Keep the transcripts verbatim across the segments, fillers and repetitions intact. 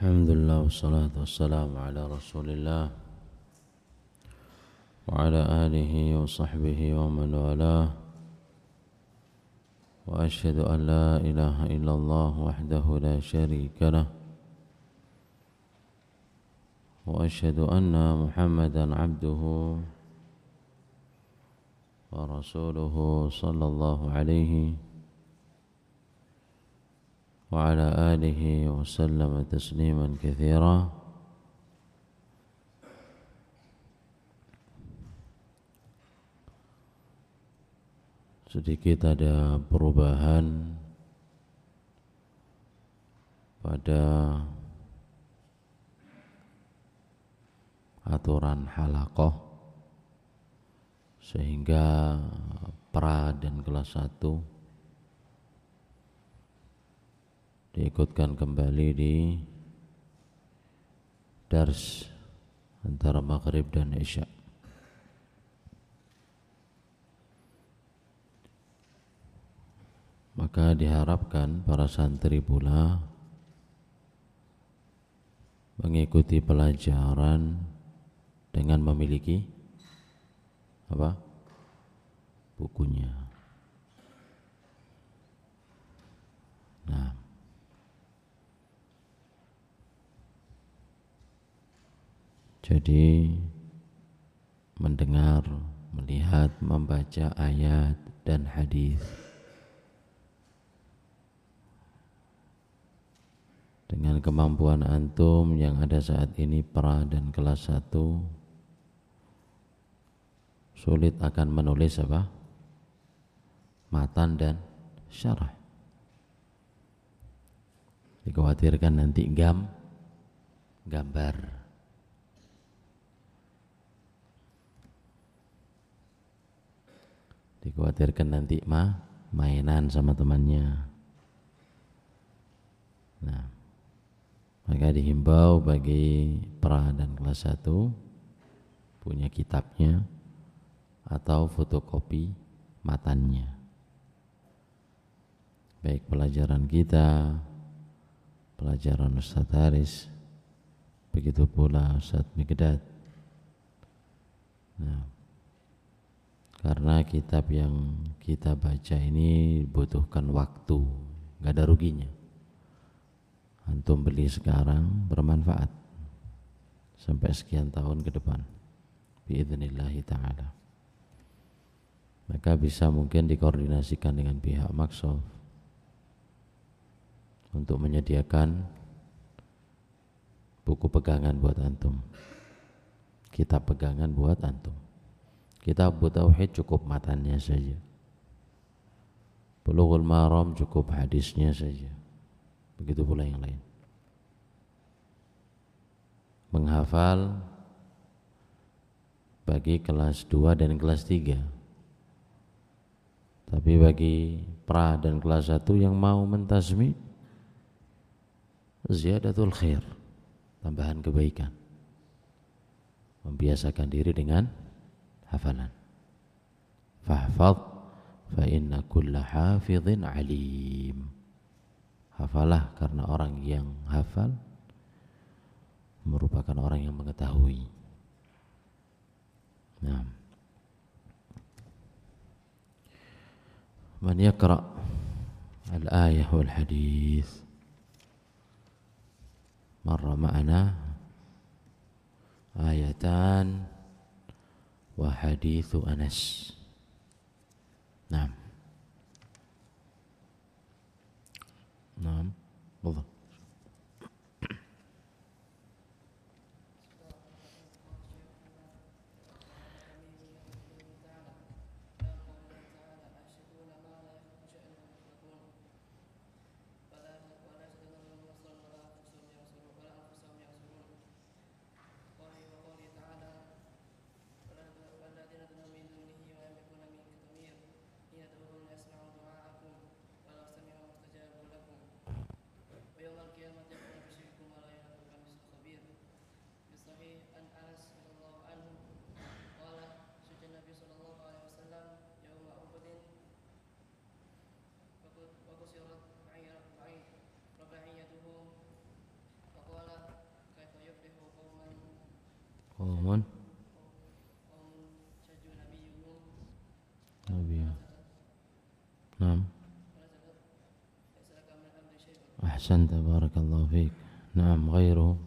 Alhamdulillah wassalatu wassalamu ala rasulillah wa ala alihi wa sahbihi wa man walah wa ashhadu an la ilaha illallah wahdahu la syarika lah wa ashhadu anna muhammadan abduhu wa rasuluhu sallallahu alaihi wa ala alihi wa sallama tasliman katsira. Sedikit ada perubahan pada aturan halaqah sehingga pra dan kelas satu diikutkan kembali di dars antara maghrib dan isya. Maka diharapkan para santri pula mengikuti pelajaran dengan memiliki apa? Bukunya. Nah, jadi mendengar, melihat, membaca ayat dan hadis dengan kemampuan antum yang ada saat ini pra dan kelas satu, sulit akan menulis apa? Matan dan syarah. Dikhawatirkan nanti gam gambar. Dikhawatirkan nanti mah mainan sama temannya. Nah, maka dihimbau bagi pra dan kelas satu punya kitabnya atau fotokopi matannya. Baik pelajaran kita, pelajaran Ustaz Haris, begitu pula Ustaz Mikdad. Nah, karena kitab yang kita baca ini butuhkan waktu, gak ada ruginya. Antum beli sekarang bermanfaat sampai sekian tahun ke depan, biidznillahi ta'ala. Maka bisa mungkin dikoordinasikan dengan pihak Maksof untuk menyediakan buku pegangan buat antum, kitab pegangan buat antum. Kitab Tauhid cukup matannya saja, Bulughul Maram cukup hadisnya saja, begitu pula yang lain. Menghafal bagi kelas dua dan kelas tiga, tapi bagi pra dan kelas satu yang mau mentazmi, ziyadatul khair, tambahan kebaikan, membiasakan diri dengan hafalan. Fahfadh fa inna kulla hafidhin alim. Hafalah karena orang yang hafal merupakan orang yang mengetahui. Nah, man yaqra al-ayah wal hadith marra ma'ana ayatan wa hadithu Anas. Naam. Naam. Wallah. Qaumun Nabi. Naam. Ahsanta barakallahu fiik. Naam, ghairuhu.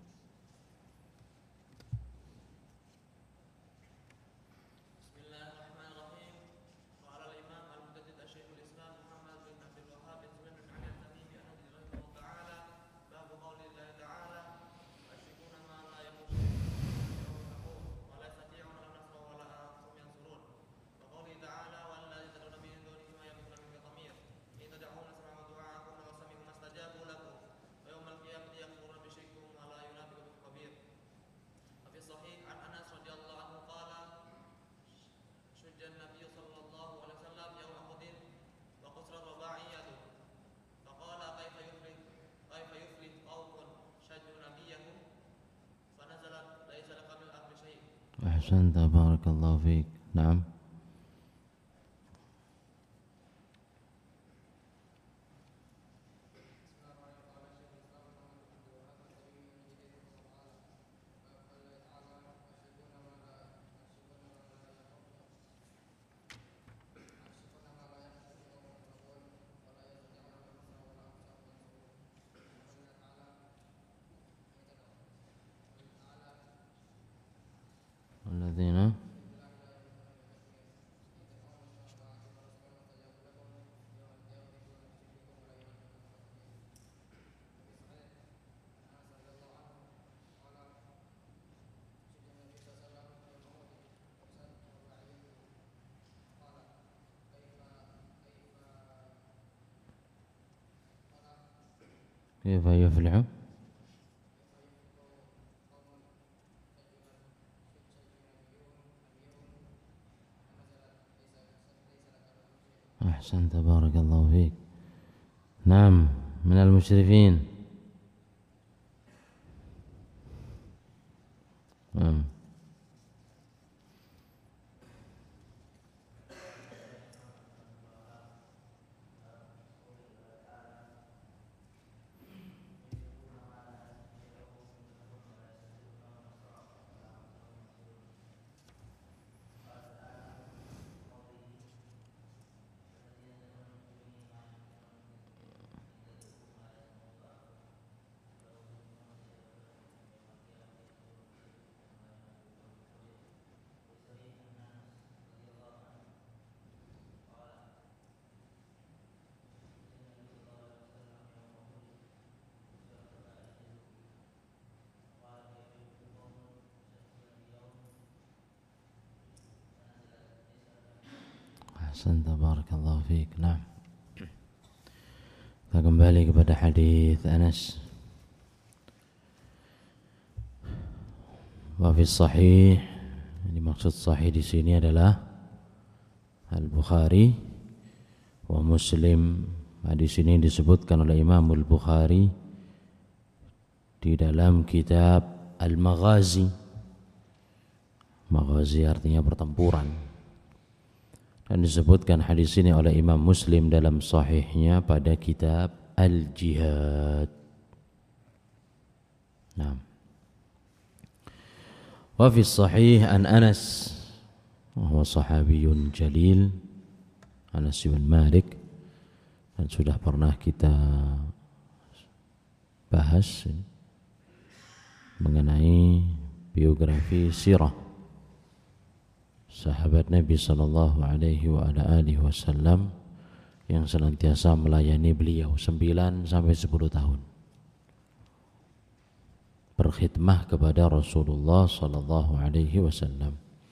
أحسنت بارك الله فيك. نعم. الذين كيف يفلح أحسنت بارك الله فيك. نعم، من المشرفين. نعم. Ahsanta barakallahu fiik. Nah, kita kembali kepada hadis Anas. Wa fi sahih, ini maksud sahih di sini adalah Al-Bukhari wa Muslim. Hadis ini disebutkan oleh Imam Al-Bukhari di dalam kitab Al-Maghazi. Maghazi artinya pertempuran. Dan disebutkan hadis ini oleh Imam Muslim dalam sahihnya pada kitab Al-Jihad. Nah. Wa fi sahih an Anas, wa huwa sahabiyun jalil, Anas bin Malik, dan sudah pernah kita bahas mengenai biografi sirah sahabat Nabi sallallahu alaihi wa ala alihi wasallam yang senantiasa melayani beliau sembilan sampai sepuluh tahun berkhidmah kepada Rasulullah sallallahu alaihi wasallam.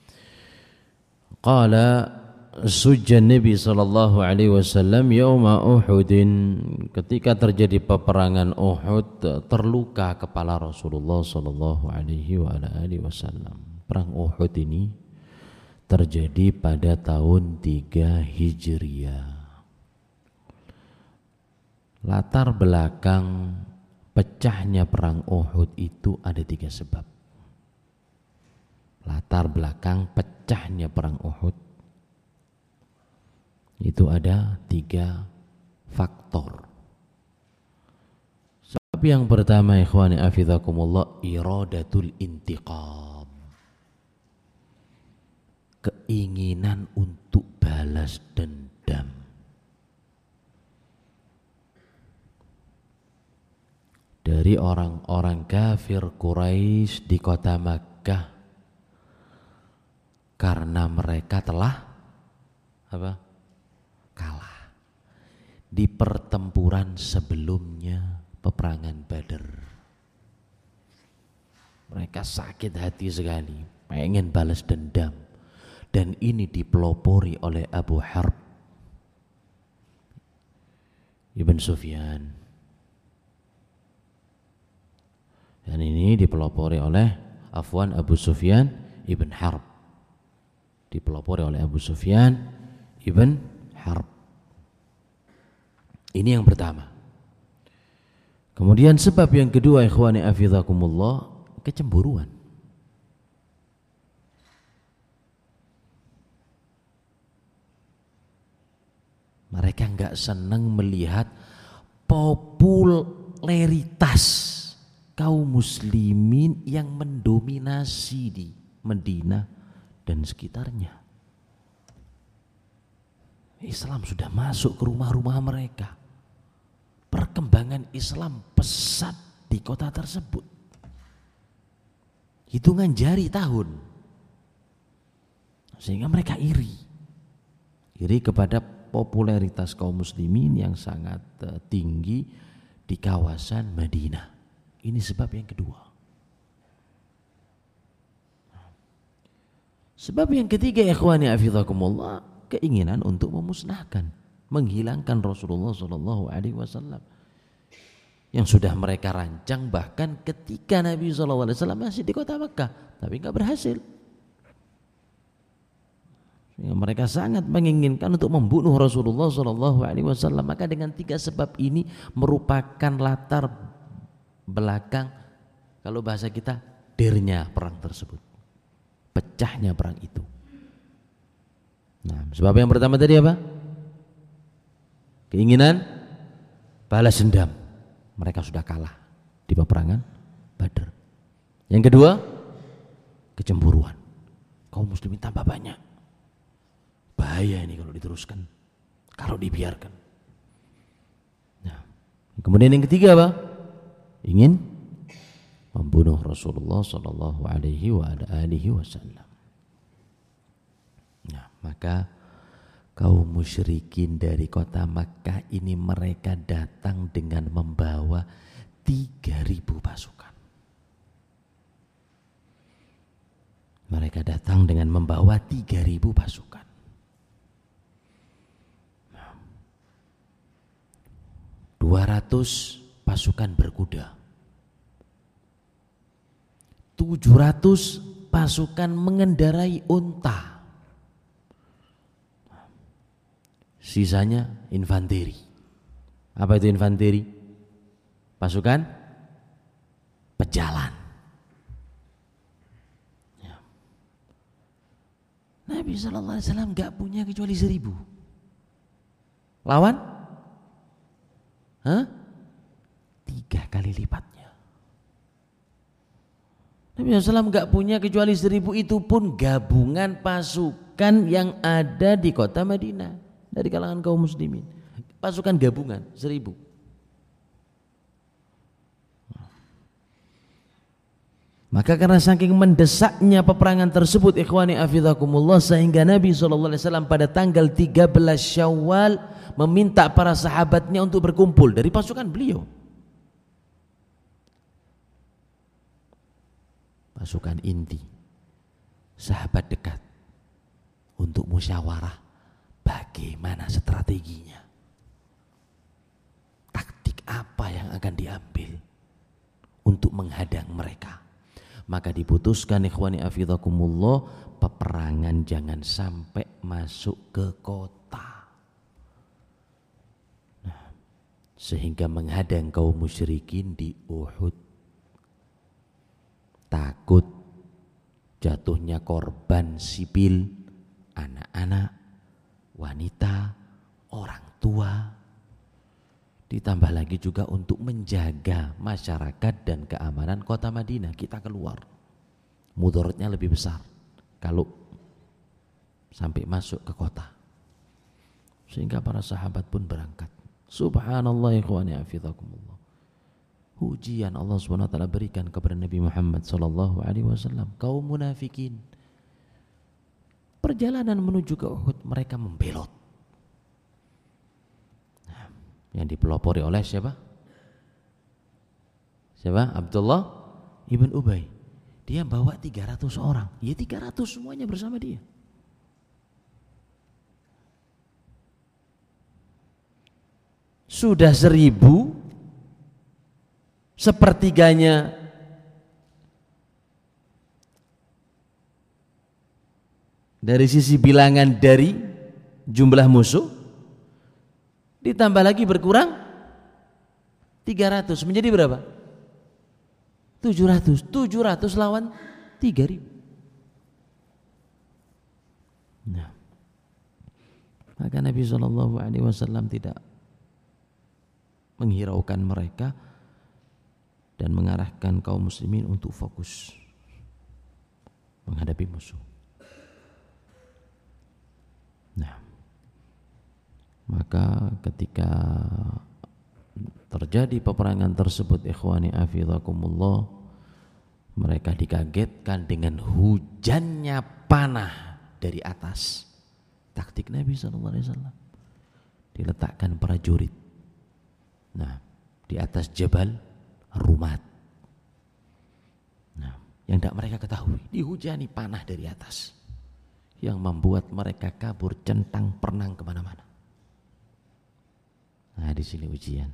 Qala sujja Nabi sallallahu alaihi wasallam yauma Uhudin, ketika terjadi peperangan Uhud terluka kepala Rasulullah sallallahu alaihi wa ala alihi wasallam. Perang Uhud ini terjadi pada tahun tiga Hijriah. Latar belakang pecahnya perang Uhud itu ada tiga sebab. Latar belakang pecahnya perang Uhud itu ada tiga faktor. Sebab yang pertama, ikhwani afizakumullah, iradatul intiqam. keinginan untuk balas dendam. Dari orang-orang kafir Quraisy di kota Makkah, karena mereka telah apa? Kalah di pertempuran sebelumnya, peperangan Badar. Mereka sakit hati sekali, pengen balas dendam, dan ini dipelopori oleh Abu Harb Ibn Sufyan. Dan ini dipelopori oleh Afwan Abu Sufyan Ibn Harb. Dipelopori oleh Abu Sufyan Ibn Harb. Ini yang pertama. Kemudian sebab yang kedua, ikhwani afizakumullah, kecemburuan. Mereka enggak senang melihat popularitas kaum muslimin yang mendominasi di Madinah dan sekitarnya. Islam sudah masuk ke rumah-rumah mereka. Perkembangan Islam pesat di kota tersebut. Hitungan jari tahun. Sehingga mereka iri. Iri kepada popularitas kaum muslimin yang sangat tinggi di kawasan Madinah. Ini sebab yang kedua. Sebab yang ketiga, ikhwani afizakumullah, keinginan untuk memusnahkan, menghilangkan Rasulullah sallallahu alaihi wasallam yang sudah mereka rancang bahkan ketika Nabi sallallahu alaihi wasallam masih di kota Makkah, tapi enggak berhasil. Sehingga mereka sangat menginginkan untuk membunuh Rasulullah sallallahu alaihi wasallam. Maka dengan tiga sebab ini merupakan latar belakang, kalau bahasa kita, dernya perang tersebut, pecahnya perang itu. Nah, sebab yang pertama tadi apa? Keinginan balas dendam. Mereka sudah kalah di peperangan Badar. Yang kedua, kecemburuan. Kaum muslimin tambah banyak. Bahaya ini kalau diteruskan, kalau dibiarkan. Nah, kemudian yang ketiga apa? Ingin membunuh Rasulullah sallallahu alaihi wasallam. Nah, maka kaum musyrikin dari kota Makkah ini mereka datang dengan membawa tiga ribu pasukan. Mereka datang dengan membawa tiga ribu pasukan. dua ratus pasukan berkuda, tujuh ratus pasukan mengendarai unta, sisanya infanteri. Apa itu infanteri? Pasukan pejalan. Ya. Nabi shallallahu alaihi wasallam gak punya kecuali seribu. Lawan? Hah? Tiga kali lipatnya. Nabi shallallahu alaihi wasallam gak punya kecuali seribu, itu pun gabungan pasukan yang ada di kota Madinah dari kalangan kaum muslimin. Pasukan gabungan seribu. Maka karena saking mendesaknya peperangan tersebut, ikhwani afizakumullah, sehingga Nabi shallallahu alaihi wasallam pada tanggal tiga belas Syawal meminta para sahabatnya untuk berkumpul dari pasukan beliau. Pasukan inti, sahabat dekat, untuk musyawarah bagaimana strateginya, taktik apa yang akan diambil untuk menghadang mereka. Maka diputuskan, ikhwani afizakumullah, peperangan jangan sampai masuk ke kota, nah, sehingga menghadang kaum musyrikin di Uhud. Takut jatuhnya korban sipil, anak-anak, wanita, orang tua. Ditambah lagi juga untuk menjaga masyarakat dan keamanan kota Madinah. Kita keluar, mudaratnya lebih besar kalau sampai masuk ke kota. Sehingga para sahabat pun berangkat. Subhanallah ikhwani hafizakumullah. Ujian Allah subhanahu wa taala berikan kepada Nabi Muhammad sallallahu alaihi wasallam, kaum munafikin. Perjalanan menuju ke Uhud mereka membelot. Nah, yang dipelopori oleh siapa? Siapa? Abdullah ibn Ubay. Dia bawa tiga ratus orang. Ya tiga ratus semuanya bersama dia. Sudah seribu, sepertiganya dari sisi bilangan dari jumlah musuh, ditambah lagi berkurang tiga ratus, menjadi berapa? tujuh ratus. tujuh ratus lawan tiga ribu. Nah, maka Nabi shallallahu alaihi wasallam tidak menghiraukan mereka dan mengarahkan kaum muslimin untuk fokus menghadapi musuh. Nah, maka ketika terjadi peperangan tersebut, ikhwani afizakumullah, mereka dikagetkan dengan hujannya panah dari atas. Taktik Nabi shallallahu alaihi wasallam, diletakkan prajurit, nah, di atas Jabal Rumat. Nah, yang tidak mereka ketahui, dihujani panah dari atas, yang membuat mereka kabur centang perenang kemana-mana. Nah, di sini ujian.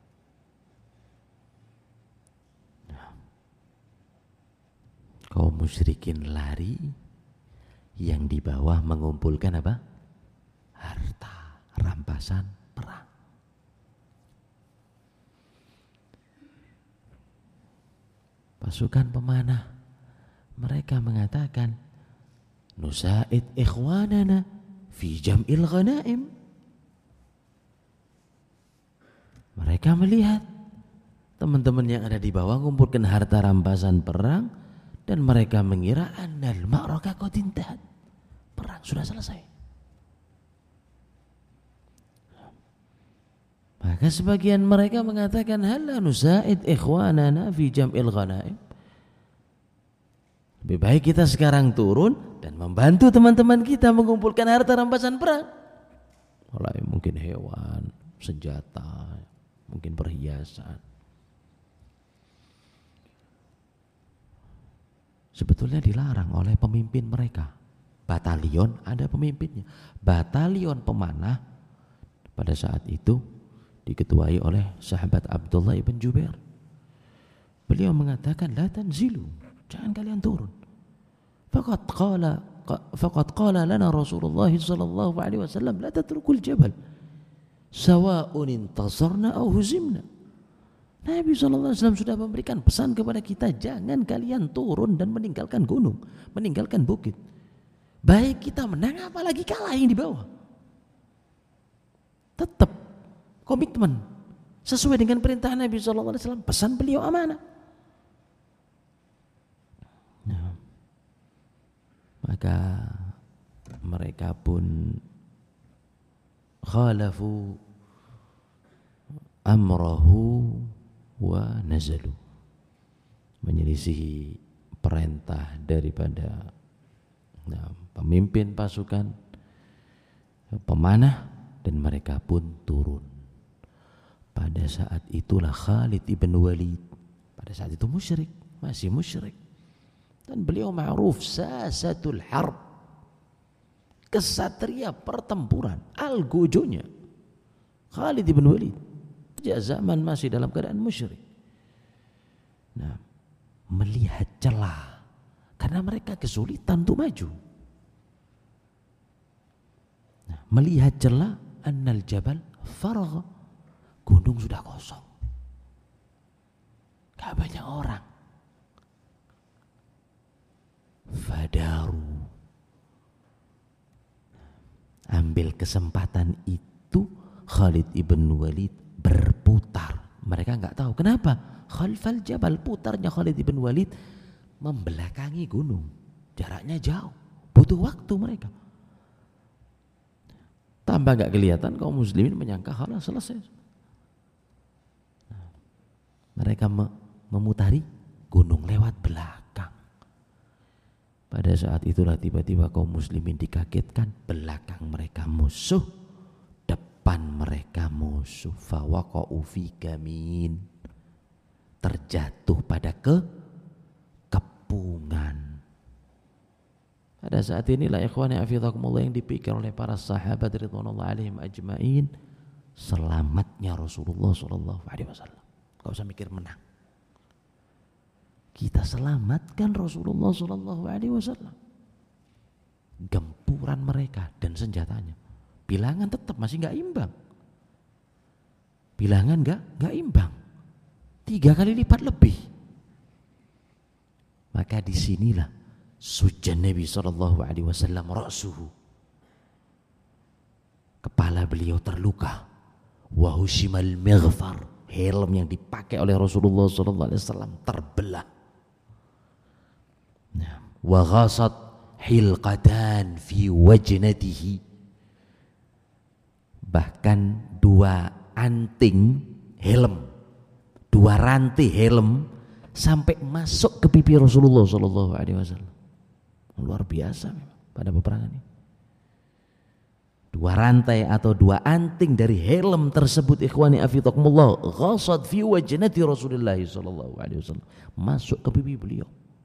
Nah, kaum musyrikin lari, yang di bawah mengumpulkan apa? Harta, rampasan perang. Pasukan pemanah mereka mengatakan, nusa'id ikhwanana fi jam'il ghanaim. Mereka melihat teman-teman yang ada di bawah mengumpulkan harta rampasan perang, dan mereka mengira annal ma'raka qad intahat, perang sudah selesai. Maka sebagian mereka mengatakan, halla nusa'id ikhwanana fi jam'il ghanaim. Lebih baik kita sekarang turun dan membantu teman-teman kita mengumpulkan harta rampasan perang. Mulai mungkin hewan, senjata, mungkin perhiasan. Sebetulnya dilarang oleh pemimpin mereka. Batalion ada pemimpinnya. Batalion pemanah pada saat itu diketuai oleh sahabat Abdullah ibn Jubair. Beliau mengatakan, la tanzilu, jangan kalian turun. Faqad qala faqad qala lana Rasulullah sallallahu alaihi wasallam, la tatrukul jabal sawa'un intasarna aw huzimna. Nabi sallallahu alaihi wasallam sudah memberikan pesan kepada kita, jangan kalian turun dan meninggalkan gunung, meninggalkan bukit. Baik kita menang apalagi kalah yang di bawah. Tetap komitmen sesuai dengan perintah Nabi shallallahu alaihi wasallam, pesan beliau amanah. Nah, maka mereka pun khalafu amrahu wa nazalu, menyelisihi perintah daripada nah, pemimpin pasukan pemanah, dan mereka pun turun. Pada saat itulah Khalid ibn Walid, pada saat itu musyrik, masih musyrik, dan beliau ma'ruf sasatul harb, kesatria pertempuran, algojonya Khalid ibn Walid, sejak zaman masih dalam keadaan musyrik. Nah, melihat celah, karena mereka kesulitan untuk maju. Nah, melihat celah, annal jabal faragha, gunung sudah kosong, gak banyak orang. Fadaru, ambil kesempatan itu Khalid ibn Walid berputar. Mereka gak tahu kenapa khalfal jabal, putarnya Khalid ibn Walid membelakangi gunung, jaraknya jauh, butuh waktu mereka. Tambah gak kelihatan kaum muslimin menyangka halah selesai. Nah, mereka me- memutari gunung lewat belakang. Pada saat itulah tiba-tiba kaum muslimin dikagetkan, belakang mereka musuh, depan mereka musuh. Fawaqa'u fi gamin, terjatuh pada ke kepungan. Pada saat inilah ikhwani hafizakumullah yang dipikir oleh para sahabat ridwanullah alaihim ajmain, selamatnya Rasulullah sallallahu alaihi wasallam. Enggak usah mikir menang. Kita selamatkan Rasulullah sallallahu alaihi wasallam. Gempuran mereka dan senjatanya, bilangan tetap masih enggak imbang. Bilangan enggak enggak imbang. Tiga kali lipat lebih. Maka disinilah sujud Nabi sallallahu alaihi wasallam ra'suhu, kepala beliau terluka, wa hushimal mighfar, helm yang dipakai oleh Rasulullah sallallahu alaihi wasallam terbelah, wa ghasat hilqatan fi wajnatihi, bahkan dua anting helm, dua rantai helm sampai masuk ke pipi Rasulullah sallallahu alaihi wasallam. Luar biasa pada peperangan ini. Dua rantai atau dua anting dari helm tersebut ikhwani afidakumullah ghasad fi wajnati Rasulullah sallallahu alaihi wasallam, masuk ke pipi beliau.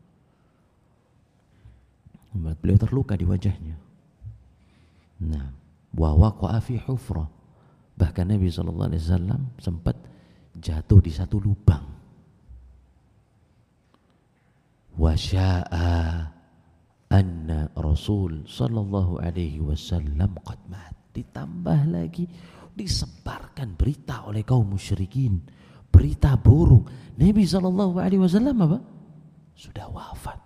Beliau terluka di wajahnya. Nah, wa waqa'a fi hufrah, bahkan Nabi sallallahu alaihi wasallam sempat jatuh di satu lubang. Wa sya'a anna Rasul sallallahu alaihi wasallam qad mat. Ditambah lagi disebarkan berita oleh kaum musyrikin, berita burung, Nabi sallallahu alaihi wasallam apa? Sudah wafat.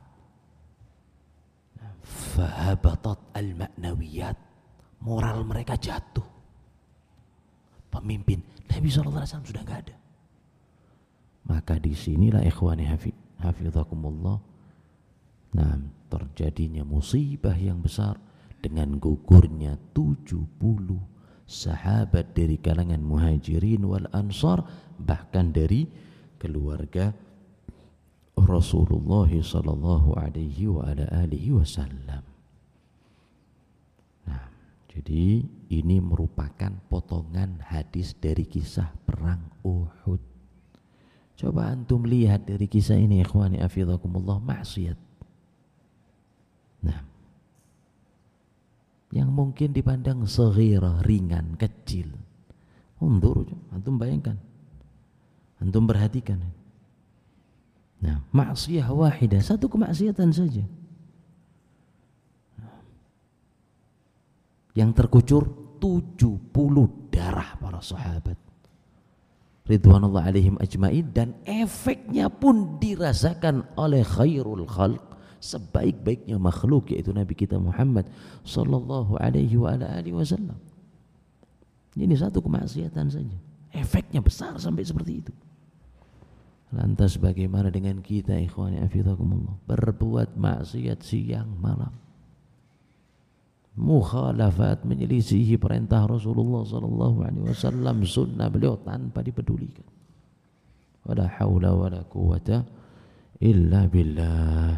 Fahabatat al-ma'nawiyat, moral mereka jatuh. Pemimpin Nabi sallallahu alaihi wasallam sudah enggak ada. Maka disinilah ikhwani hafizakumullah, nah, terjadinya musibah yang besar dengan gugurnya tujuh puluh sahabat dari kalangan muhajirin wal ansar, bahkan dari keluarga Rasulullah sallallahu alaihi wa ala alihi wasallam. Nah, jadi ini merupakan potongan hadis dari kisah perang Uhud. Coba antum lihat dari kisah ini ikhwani hafizakumullah, maksiat. Nah, yang mungkin dipandang saghirah, ringan, kecil. Undur, antum bayangkan, antum perhatikan. Nah, maksiyah wahidah, satu kemaksiatan saja, yang terkucur tujuh puluh darah para sahabat ridwanullah alaihim ajmain, dan efeknya pun dirasakan oleh khairul khalq, sebaik-baiknya makhluk, yaitu Nabi kita Muhammad sallallahu alaihi wa ala alihi wasallam. Ini satu kemaksiatan saja, efeknya besar sampai seperti itu. Lantas bagaimana dengan kita ikhwani afidakumullah, berbuat maksiat siang malam, mukhalafat, menyelisihi perintah Rasulullah sallallahu alaihi wasallam, sunnah beliau tanpa dipedulikan. Wala haula wala quwata illa billah.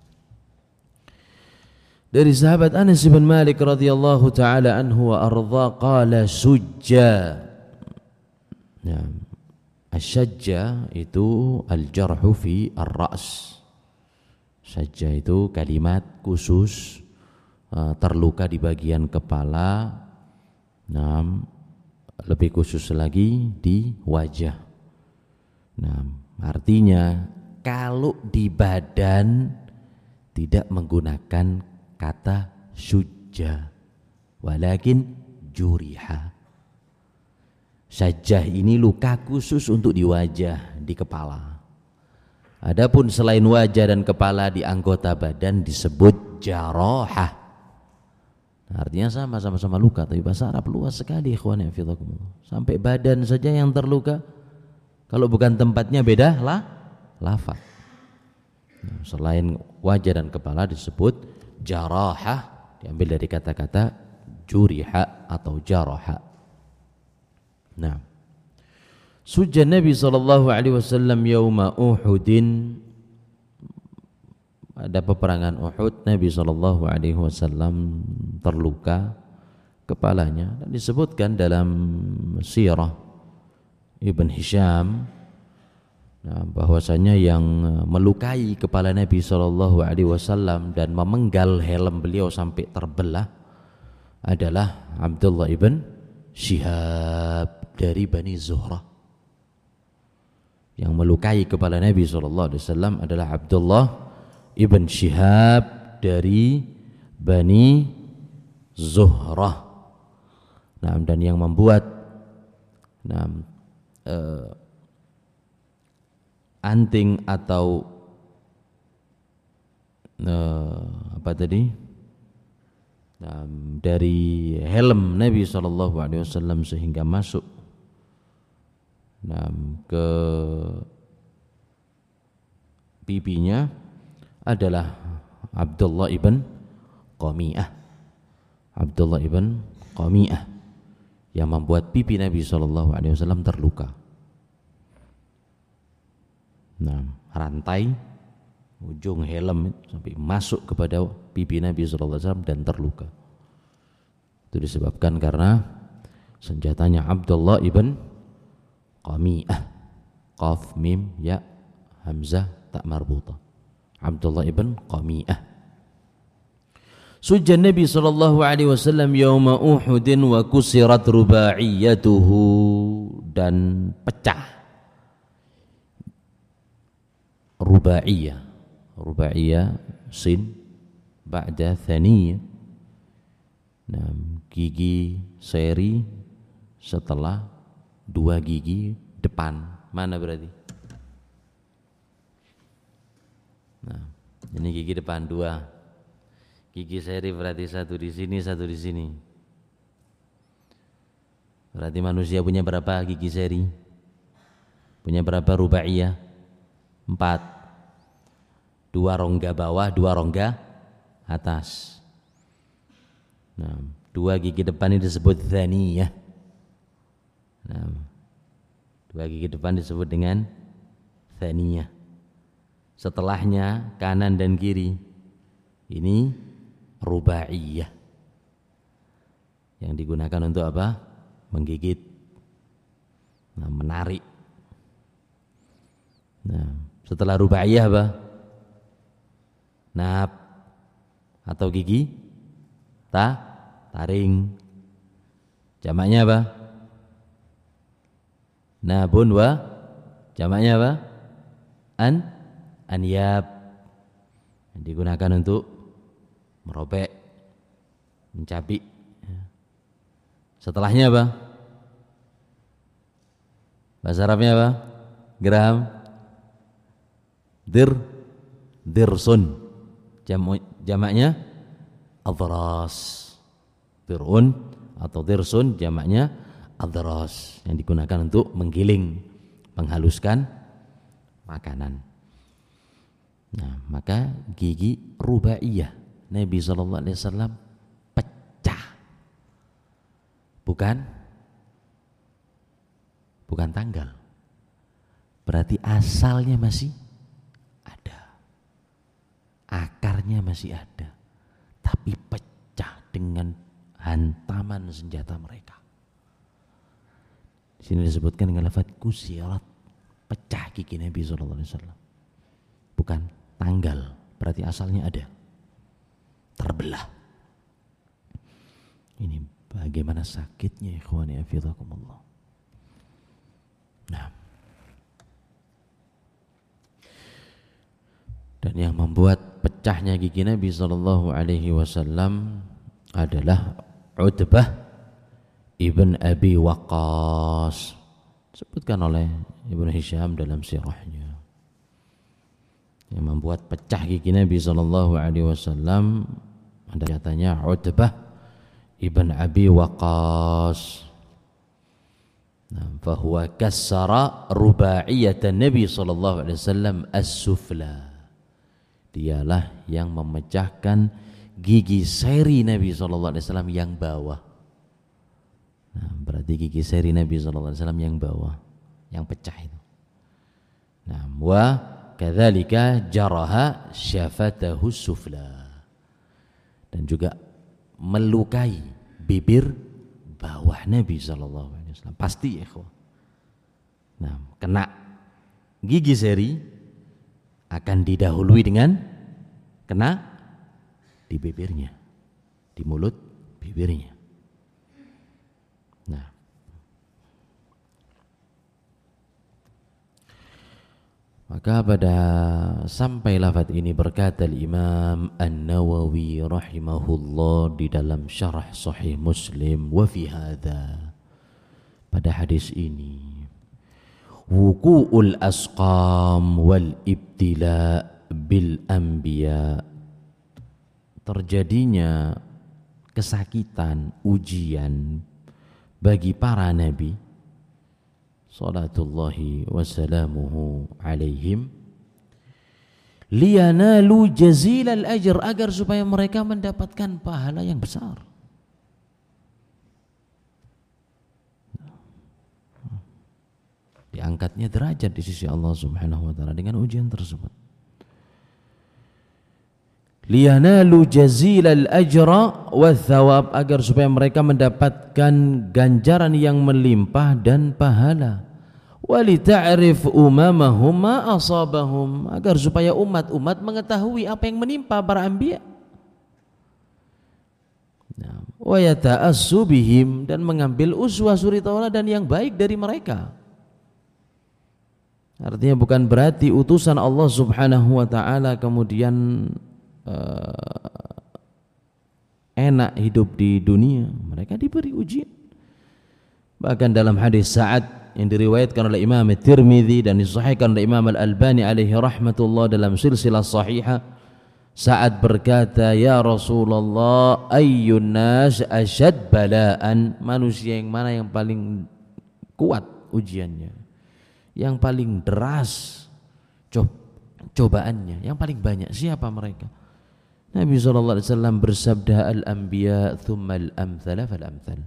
Dari sahabat Anas bin Malik radhiyallahu taala anhu wa ardha qala sujja. Ya, asyajja itu al-jarhu fi ar-ra's. Syajja itu kalimat khusus uh, terluka di bagian kepala. Nah, lebih khusus lagi di wajah. Nah, artinya kalau di badan tidak menggunakan kata syujja, walakin juriha. Syajjah ini luka khusus untuk di wajah, di kepala. Adapun selain wajah dan kepala, di anggota badan disebut jarahah. Nah, artinya sama, sama-sama luka, tapi bahasa Arab luas sekali ikhwani fillah. Sampai badan saja yang terluka, kalau bukan tempatnya beda lah lafaz. Nah, selain wajah dan kepala disebut jarahah, diambil dari kata-kata juriha atau jaraha. Nah, sujud Nabi sallallahu alaihi wasallam yauma Uhudin, ada peperangan Uhud, Nabi sallallahu alaihi wasallam terluka kepalanya, dan disebutkan dalam sirah Ibn Hisham, nah, bahwasanya yang melukai kepala Nabi sallallahu alaihi wasallam dan memenggal helm beliau sampai terbelah adalah Abdullah ibn Syihab dari Bani Zuhrah. Yang melukai kepala Nabi sallallahu alaihi wasallam adalah Abdullah ibn Syihab dari Bani Zuhrah. Nah, dan yang membuat nah, uh, anting atau uh, apa tadi nah, dari helm Nabi sallallahu alaihi wasallam sehingga masuk nah, ke pipinya adalah Abdullah ibn Qami'ah. Abdullah ibn Qami'ah yang membuat pipi Nabi sallallahu alaihi wasallam terluka. Nah, rantai ujung helm sampai masuk kepada pipi Nabi sallallahu alaihi wasallam dan terluka. Itu disebabkan karena senjatanya Abdullah ibn Qami'ah. Qaf mim ya hamzah tak marbutah. Abdullah ibn Qami'ah. Sujud Nabi sallallahu alaihi wasallam yauma Uhudin wa kusirat rubaiyatuhu, dan pecah rubaiyah. Rubaiyah sin ba'da thaniyah. Nah, gigi seri setelah dua gigi depan. Mana berarti? Nah, ini gigi depan dua. Gigi seri berarti satu di sini, satu di sini. Berarti manusia punya berapa gigi seri? Punya berapa rubaiyah? Empat. Dua rongga bawah, dua rongga atas. Nah, dua gigi depan ini disebut thaniyah. Nah, dua gigi depan disebut dengan thaniyah. Setelahnya kanan dan kiri ini rubaiyah, yang digunakan untuk apa? Menggigit, nah, menarik. Nah, setelah rubaiyah apa? Nab atau gigi ta taring. Jamaknya apa? Nabun wa jamaknya apa? An anyab, yang digunakan untuk merobek, mencabik. Setelahnya apa? Bahasa Arabnya apa? Geram. Dir, dirsun. Jam, jamaknya adras. Dirun atau dirsun jamaknya adras, yang digunakan untuk menggiling, menghaluskan makanan. Nah, maka gigi rubaiyah Nabi sallallahu alaihi wasallam pecah. Bukan bukan tanggal. Berarti asalnya masih ada. Akarnya masih ada. Tapi pecah dengan hantaman senjata mereka. Di sini disebutkan dengan lafaz kusirat, pecah gigi Nabi sallallahu alaihi wasallam. Bukan tanggal, berarti asalnya ada. Terbelah. Ini bagaimana sakitnya, ikhwani hafizakumullah. Nah, dan yang membuat pecahnya gigi Nabi sallallahu alaihi wasallam adalah Utbah ibn Abi Waqqas, disebutkan oleh Ibn Hisham dalam sirahnya. Yang membuat pecah gigi Nabi sallallahu alaihi wasallam ada katanya Utbah ibn Abi Waqqas. Nah, fahuwa kassara rubaiyatan Nabi sallallahu alaihi wasallam as-sufla. Dialah yang memecahkan gigi seri Nabi shallallahu alaihi wasallam yang bawah. Nah, berarti gigi seri Nabi shallallahu alaihi wasallam yang bawah, yang pecah itu. Nah, wa kadzalika jaraha syafatahu sufla, dan juga melukai bibir bawah Nabi shallallahu alaihi wasallam. Pasti ya, ikhwah. Nah, kena gigi seri akan didahului dengan kena di bibirnya, di mulut bibirnya. Nah, maka pada sampai lafaz ini berkata Imam An-Nawawi rahimahullah di dalam syarah Sahih Muslim, wa fi hadza, pada hadis ini, wuqu'ul asqam wal ibtila bil anbiya, terjadinya kesakitan, ujian bagi para nabi salatullahi wassalamuhu alaihim, liyanalu jazilal ajr, agar supaya mereka mendapatkan pahala yang besar. Diangkatnya derajat di sisi Allah Subhanahu wa taala dengan ujian tersebut. Liyanalu jazilal ajra wa thawab, agar supaya mereka mendapatkan ganjaran yang melimpah dan pahala. Walita'rif umamahum ma asabahum, agar supaya umat-umat mengetahui apa yang menimpa para anbiya. Wa yata'assu bihim, dan mengambil uswah suri tauladan yang baik dari mereka. Artinya bukan berarti utusan Allah Subhanahu wa taala kemudian Uh, enak hidup di dunia, mereka diberi ujian. Bahkan dalam hadis Sa'ad yang diriwayatkan oleh Imam Tirmidzi dan disahihkan oleh Imam Al-Albani alaihi rahmatullah dalam silsilah sahihah, Sa'ad berkata, ya Rasulullah, ayyun nas asyad bala'an, manusia yang mana yang paling kuat ujiannya, yang paling deras co- cobaannya, yang paling banyak, siapa mereka? Nabi shallallahu alaihi wasallam bersabda, al-anbiya thumma al-amthala fal-amthal,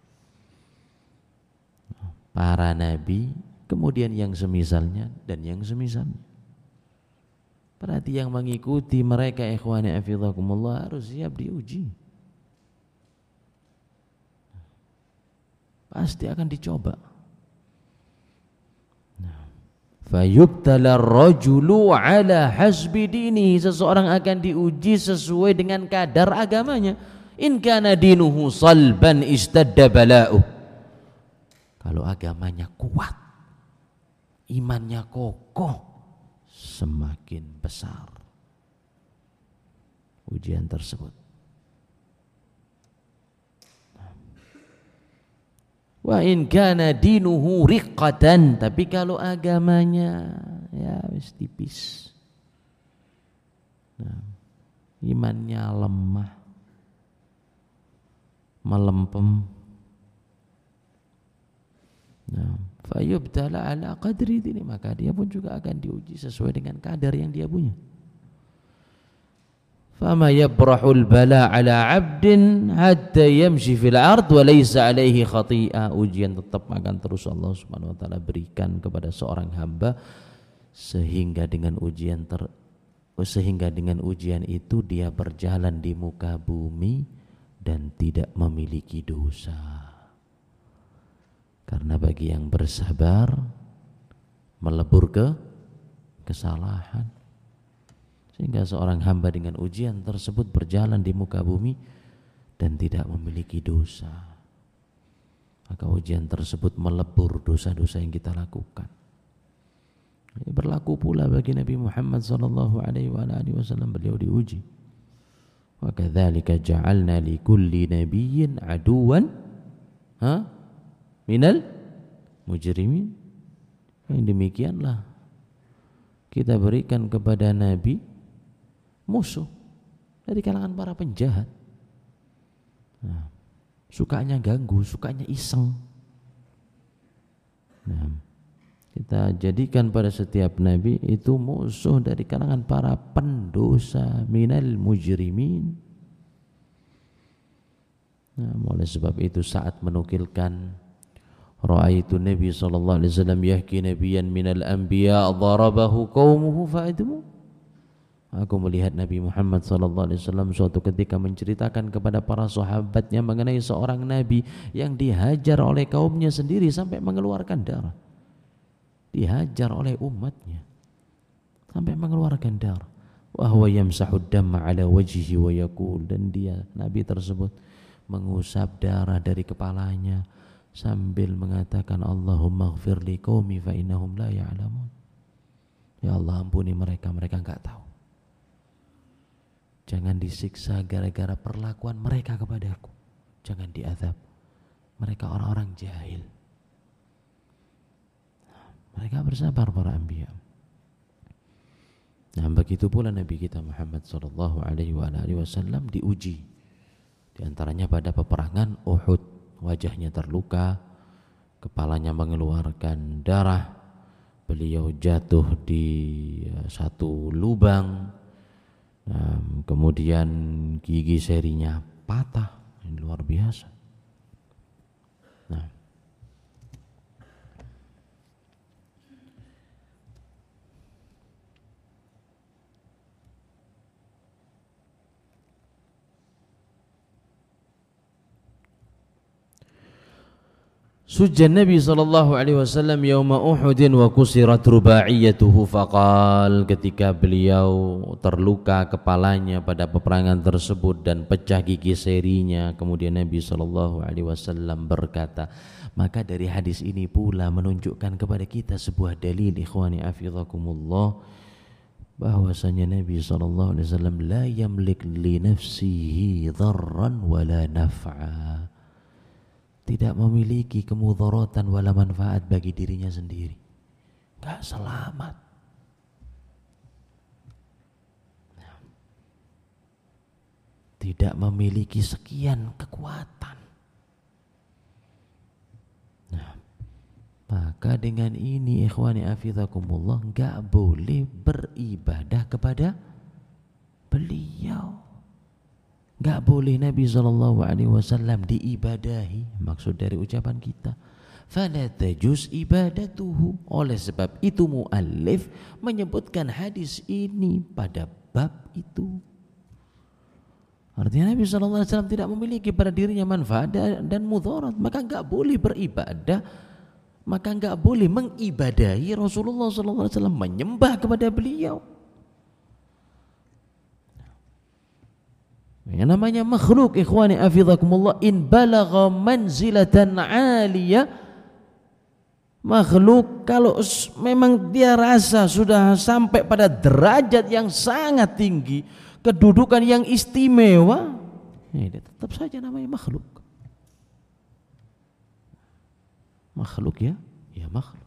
para nabi kemudian yang semisalnya dan yang semisalnya. Berarti yang mengikuti mereka, ikhwani fillah, harus siap diuji, pasti akan dicoba. Fayubtala rajulu ala hasbi dinihi, seseorang akan diuji sesuai dengan kadar agamanya. In kana dinuhu salban istadda bala'u, kalau agamanya kuat, imannya kokoh, semakin besar ujian tersebut. Wa in kana dinuhu riqqatan, tapi kalau agamanya ya wis tipis, nah, imannya lemah, melempem, nah, fayubtala ala qadri dini, maka dia pun juga akan diuji sesuai dengan kadar yang dia punya. Fama yabrahul bala ala abdin hatta yamshi fil ard wa laysa alaihi khati'ah, ujian tetap akan terus Allah Subhanahu wa taala berikan kepada seorang hamba sehingga dengan ujian ter sehingga dengan ujian itu dia berjalan di muka bumi dan tidak memiliki dosa. Karena bagi yang bersabar melebur ke kesalahan, sehingga seorang hamba dengan ujian tersebut berjalan di muka bumi dan tidak memiliki dosa, maka ujian tersebut melebur dosa-dosa yang kita lakukan. Ini berlaku pula bagi Nabi Muhammad sallallahu alaihi wasallam, beliau diuji. Wa kadzalika ja'alna li kulli nabiyyin aduwan ha minal mujrimin. Yang demikianlah kita berikan kepada nabi musuh dari kalangan para penjahat. Nah, sukanya ganggu, sukanya iseng. Nah, kita jadikan pada setiap nabi itu musuh dari kalangan para pendosa, minal mujrimin. Nah, oleh sebab itu saat menukilkan ra'aitu Nabi sallallahu alaihi wasallam yahki nabiyyan minal anbiya darabahu qaumuhu fa'idmu. Aku melihat Nabi Muhammad sallallahu alaihi wasallam suatu ketika menceritakan kepada para sahabatnya mengenai seorang nabi yang dihajar oleh kaumnya sendiri sampai mengeluarkan darah. Dihajar oleh umatnya sampai mengeluarkan darah. Wa huwa yamsahu damma ala wajhihi wa yaqul, dan dia nabi tersebut mengusap darah dari kepalanya sambil mengatakan Allahumma ighfir li qaumi fa innahum la ya'lamun. Ya Allah, ampuni mereka, mereka enggak tahu. Jangan disiksa gara-gara perlakuan mereka kepadaku. Jangan diazab. Mereka orang-orang jahil. Mereka bersabar para anbiya. Nah, begitu pula Nabi kita Muhammad sallallahu alaihi wasallam diuji. Di antaranya pada peperangan Uhud, wajahnya terluka, kepalanya mengeluarkan darah, beliau jatuh di satu lubang. Nah, kemudian gigi serinya patah, ini luar biasa. Nah, Sujud Nabi sallallahu alaihi wasallam yauma Uhudin wa kusirat rubaiyatuhu faqal, ketika beliau terluka kepalanya pada peperangan tersebut dan pecah gigi serinya, kemudian Nabi sallallahu alaihi wasallam berkata, maka dari hadis ini pula menunjukkan kepada kita sebuah dalil, ikhwani afizakumullah, bahwasanya Nabi sallallahu alaihi wasallam la yamlik li nafsihi dharran wala naf'a, tidak memiliki kemudaratan wala manfaat bagi dirinya sendiri, gak selamat. Tidak memiliki sekian kekuatan. Nah, maka dengan ini ikhwani afizakumullah gak boleh beribadah kepada beliau. Gak boleh Nabi sallallahu alaihi wasallam diibadahi, maksud dari ucapan kita fala tajuz ibadatuhu. Oleh sebab itu muallif menyebutkan hadis ini pada bab itu. Artinya Nabi sallallahu alaihi wasallam tidak memiliki pada dirinya manfaat dan mudarat, maka gak boleh beribadah, maka gak boleh mengibadahi Rasulullah sallallahu alaihi wasallam, menyembah kepada beliau. Yang namanya makhluk ikhwani afizakumullah in balagha manzilatan aliyah, makhluk kalau memang dia rasa sudah sampai pada derajat yang sangat tinggi, kedudukan yang istimewa, ya dia tetap saja namanya makhluk. Makhluk ya, ya makhluk.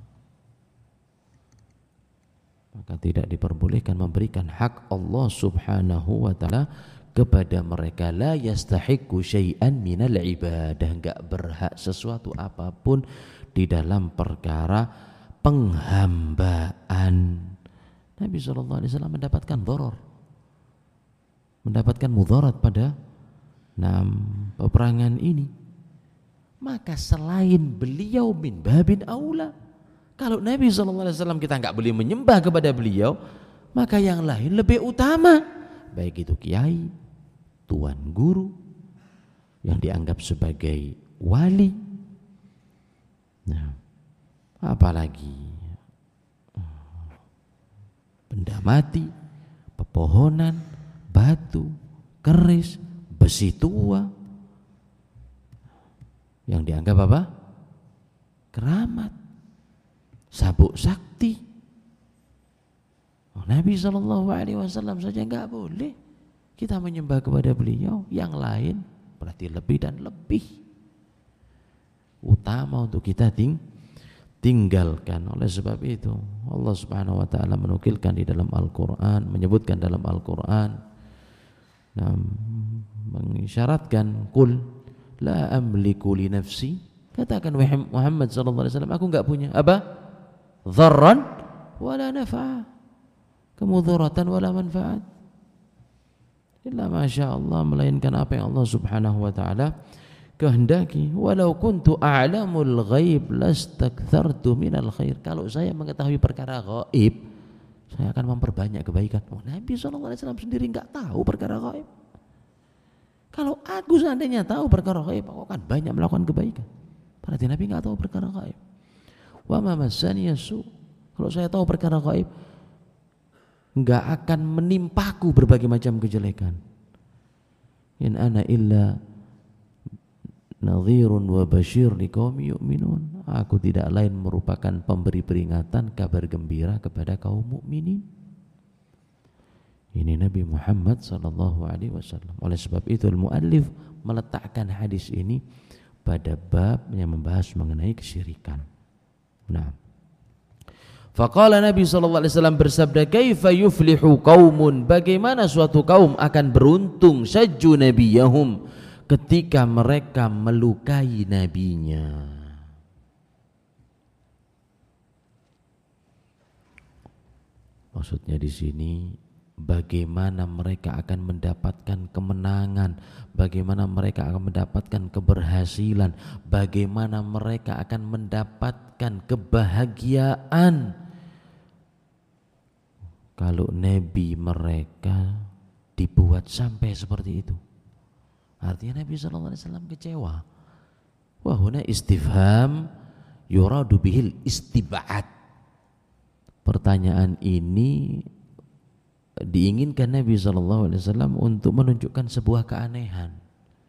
Maka tidak diperbolehkan memberikan hak Allah subhanahu wa ta'ala kepada mereka. La yastahiqu syai'an minal ibadah, enggak berhak sesuatu apapun di dalam perkara penghambaan. Nabi sallallahu alaihi wasallam mendapatkan dharar, mendapatkan mudarat pada enam peperangan ini. Maka selain beliau min babin aula. Kalau Nabi sallallahu alaihi wasallam kita enggak boleh menyembah kepada beliau, maka yang lain lebih utama, baik itu kiai, tuan guru yang dianggap sebagai wali, nah, apalagi benda mati, pepohonan, batu, keris, besi tua yang dianggap apa? Keramat, sabuk sakti. Oh, Nabi sallallahu alaihi wasallam saja enggak boleh kita menyembah kepada beliau, yang lain berarti lebih dan lebih utama untuk kita ting tinggalkan. Oleh sebab itu Allah Subhanahu wa taala menukilkan di dalam Al-Qur'an, menyebutkan dalam Al-Qur'an, nah, mengisyaratkan qul la amliku li nafsi, katakan Muhammad sallallahu alaihi wasallam, aku enggak punya apa? Dharran wala nafa'a, kemudaratan wala manfaat, illa masya Allah, melainkan apa yang Allah subhanahu wa ta'ala kehendaki, walau kuntu a'lamul ghaib lastakthartu minal khair. Kalau saya mengetahui perkara gaib, saya akan memperbanyak kebaikan. Oh, Nabi shallallahu alaihi wasallam sendiri enggak tahu perkara gaib. Kalau aku seandainya tahu perkara gaib, aku akan banyak melakukan kebaikan. Berarti Nabi enggak tahu perkara gaib. Wa ma massani yasu. Kalau saya tahu perkara gaib, enggak akan menimpaku berbagai macam kejelekan. In ana illa nadhirun wa basyir liqaumi yu'minun. Aku tidak lain merupakan pemberi peringatan, kabar gembira kepada kaum mukminin. Ini Nabi Muhammad sallallahu alaihi wasallam. Oleh sebab itu al-muallif meletakkan hadis ini pada bab yang membahas mengenai kesyirikan. Nah, faqala Nabi sallallahu alaihi wasallam bersabda, kaifa yuflihu qaumun, bagaimana suatu kaum akan beruntung, sajju nabiyahum, ketika mereka melukai nabinya. Maksudnya di sini bagaimana mereka akan mendapatkan kemenangan, bagaimana mereka akan mendapatkan keberhasilan, bagaimana mereka akan mendapatkan kebahagiaan kalau nabi mereka dibuat sampai seperti itu. Artinya Nabi shallallahu alaihi wasallam kecewa. Wa huna istifham yuradu bihil istib'ad. Pertanyaan ini diinginkan Nabi shallallahu alaihi wasallam untuk menunjukkan sebuah keanehan.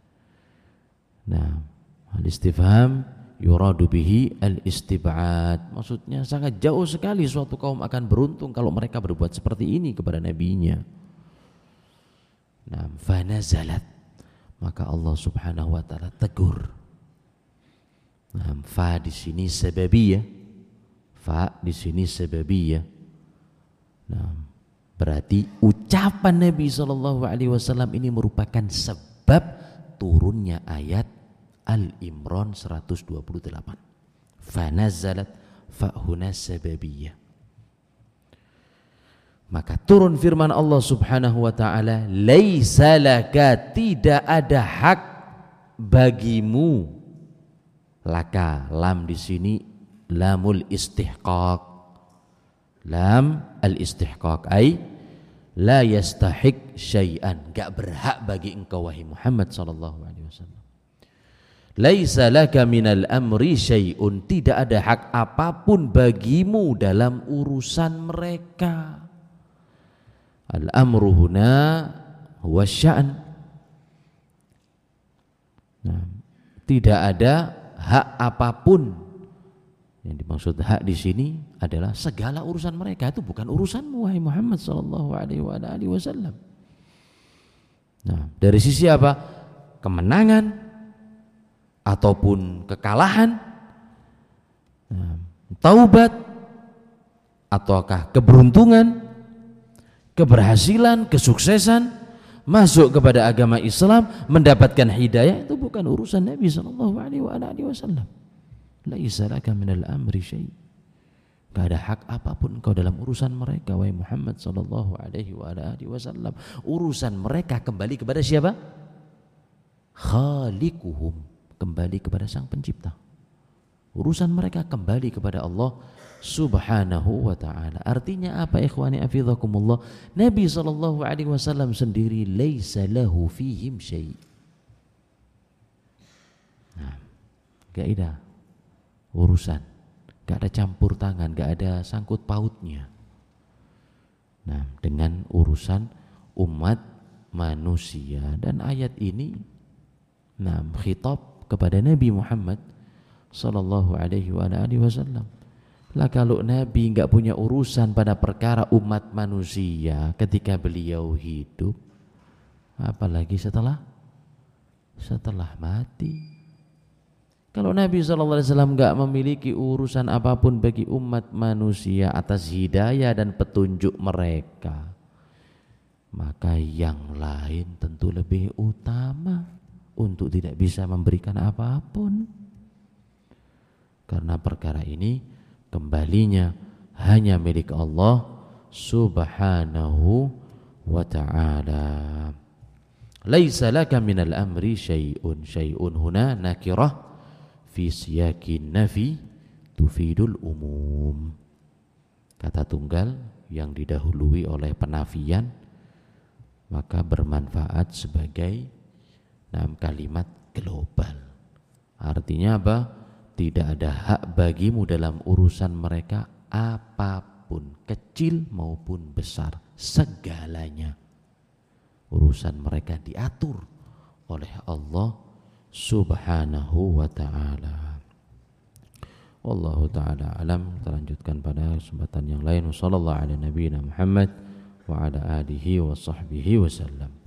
Nah, al-istifham yuradu bihi al-istib'ad. Maksudnya sangat jauh sekali suatu kaum akan beruntung kalau mereka berbuat seperti ini kepada nabinya. Nah, fanazalat, maka Allah Subhanahu wa taala tegur. Nah, fa di sini sababiyah. Fa di sini sababiyah. Nah, berarti ucapan Nabi sallallahu alaihi wasallam ini merupakan sebab turunnya ayat Al-Imran seratus dua puluh delapan. Fa nazalat fa huna sababiyah. Maka turun firman Allah Subhanahu wa taala, laisa laka, tidak ada hak bagimu. Laka, lam di sini lamul istihqaq. Lam al-istihqaq ay la yastahiq syai'an, enggak berhak bagi engkau wahai Muhammad sallallahu alaihi wasallam. Laisa laka minal amri syai'un, tidak ada hak apapun bagimu dalam urusan mereka. Al-amru huna huwa sya'n. Nah, tidak ada hak apapun. Yang dimaksud hak di sini adalah segala urusan mereka, itu bukan urusanmu wahai Muhammad sallallahu alaihi wasallam. Nah, dari sisi apa? Kemenangan ataupun kekalahan, nah, taubat ataukah keberuntungan, keberhasilan, kesuksesan, masuk kepada agama Islam, mendapatkan hidayah, itu bukan urusan Nabi sallallahu alaihi wasallam. Laisa laka minal amri syai'. Enggak ada hak apapun engkau dalam urusan mereka wahai Muhammad sallallahu alaihi wasallam. Urusan mereka kembali kepada siapa? Khaliquhum, kembali kepada Sang Pencipta. Urusan mereka kembali kepada Allah Subhanahu wa ta'ala. Artinya apa ikhwani afidhakumullah? Nabi sallallahu alaihi wasallam sendiri laisa lahu fihim syai'. Nah, enggak ada urusan, enggak ada campur tangan, enggak ada sangkut pautnya. Nah, dengan urusan umat manusia. Dan ayat ini nah khitab kepada Nabi Muhammad sallallahu alaihi wasallam. Lah kalau Nabi enggak punya urusan pada perkara umat manusia ketika beliau hidup, apalagi setelah setelah mati. Kalau Nabi shallallahu alaihi wasallam enggak memiliki urusan apapun bagi umat manusia atas hidayah dan petunjuk mereka, maka yang lain tentu lebih utama untuk tidak bisa memberikan apapun. Karena perkara ini kembalinya hanya milik Allah Subhanahu wa ta'ala. Laisa laka minal amri syai'un. Syai'un huna nakirah fi siyakin nafi tufidul umum. Kata tunggal yang didahului oleh penafian maka bermanfaat sebagai dalam kalimat global. Artinya apa? Tidak ada hak bagimu dalam urusan mereka apapun, kecil maupun besar, segalanya. Urusan mereka diatur oleh Allah Subhanahu wa ta'ala. Wallahu ta'ala alam. Kita lanjutkan pada kesempatan yang lain. Wassallallahu ala nabiyina Muhammad wa ala alihi wa sahbihi wasallam.